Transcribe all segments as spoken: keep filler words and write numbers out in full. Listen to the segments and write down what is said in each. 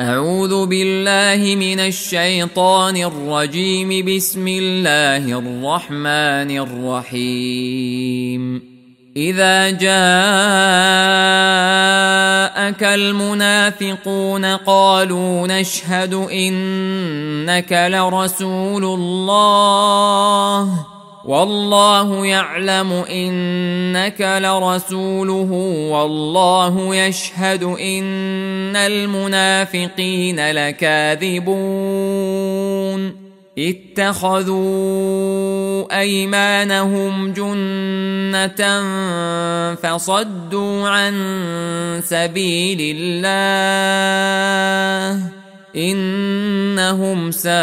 أعوذ بالله من الشيطان الرجيم. بسم الله الرحمن الرحيم. إذا جاءك المنافقون قالوا نشهد إنك لرسول الله والله يعلم إنك لرسوله والله يشهد إن المنافقين لكاذبون. اتخذوا أيمانهم جنة فصدوا عن سبيل الله إنهم ساء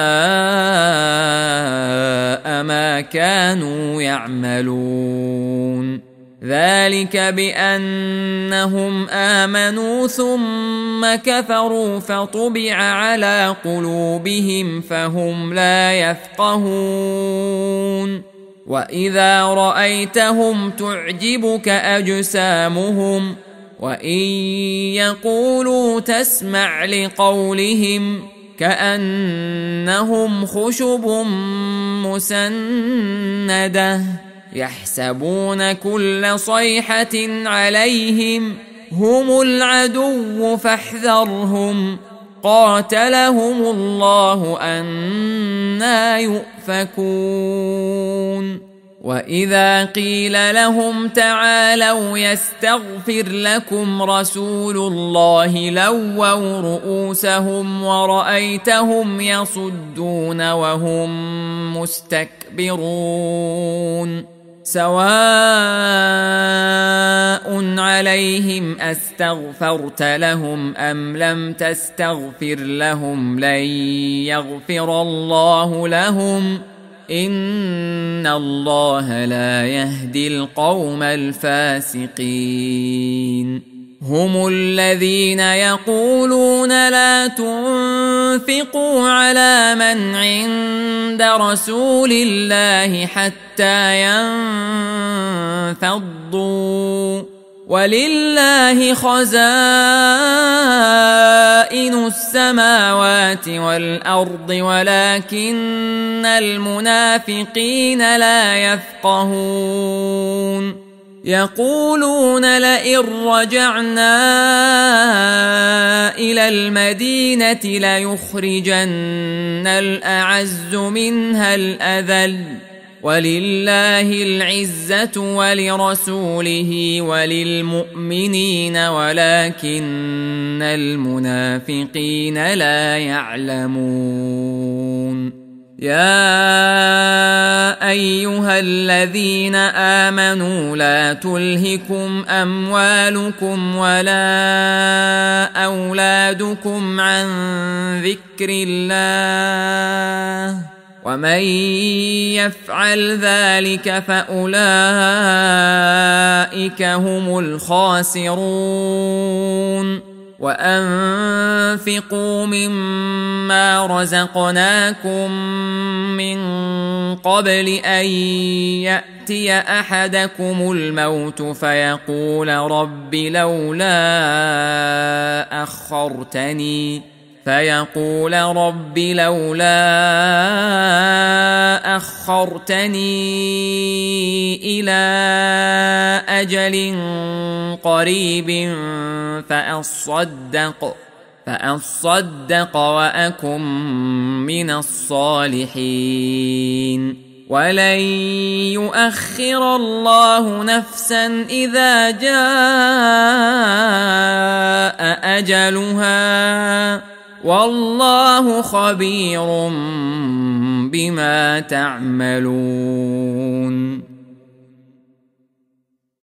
ما كانوا يعملون. ذلك بأنهم آمنوا ثم كفروا فطبع على قلوبهم فهم لا يفقهون. وإذا رأيتهم تعجبك أجسامهم وإن يقولوا تسمع لقولهم كأنهم خشب مسندة يحسبون كل صيحة عليهم هم العدو فاحذرهم قاتلهم الله أنى يؤفكون. وإذا قيل لهم تعالوا يستغفر لكم رسول الله لووا رؤوسهم ورأيتهم يصدون وهم مستكبرون. سواء عليهم أستغفرت لهم أم لم تستغفر لهم لن يغفر الله لهم إن الله لا يهدي القوم الفاسقين. هم الذين يقولون لا تنفقوا على من عند رسول الله حتى ينفضوا ولله خزائن السماوات والأرض ولكن المنافقين لا يفقهون. يقولون لئن رجعنا إلى المدينة ليخرجن الأعز منها الأذل ولله العزة ولرسوله وللمؤمنين ولكن المنافقين لا يعلمون. يا أيها الذين آمنوا لا تلهكم أموالكم ولا أولادكم عن ذكر الله ومن يفعل ذلك فأولئك هم الخاسرون. وأنفقوا مما رزقناكم من قبل أن يأتي أحدكم الموت فيقول رب لولا أخرتني فيقول رب لولا أخرتني إلى أجل قريب فأصدق فأصدق وأكن من الصالحين ولن يؤخر الله نفسا إذا جاء أجلها والله خبير بما تعملون.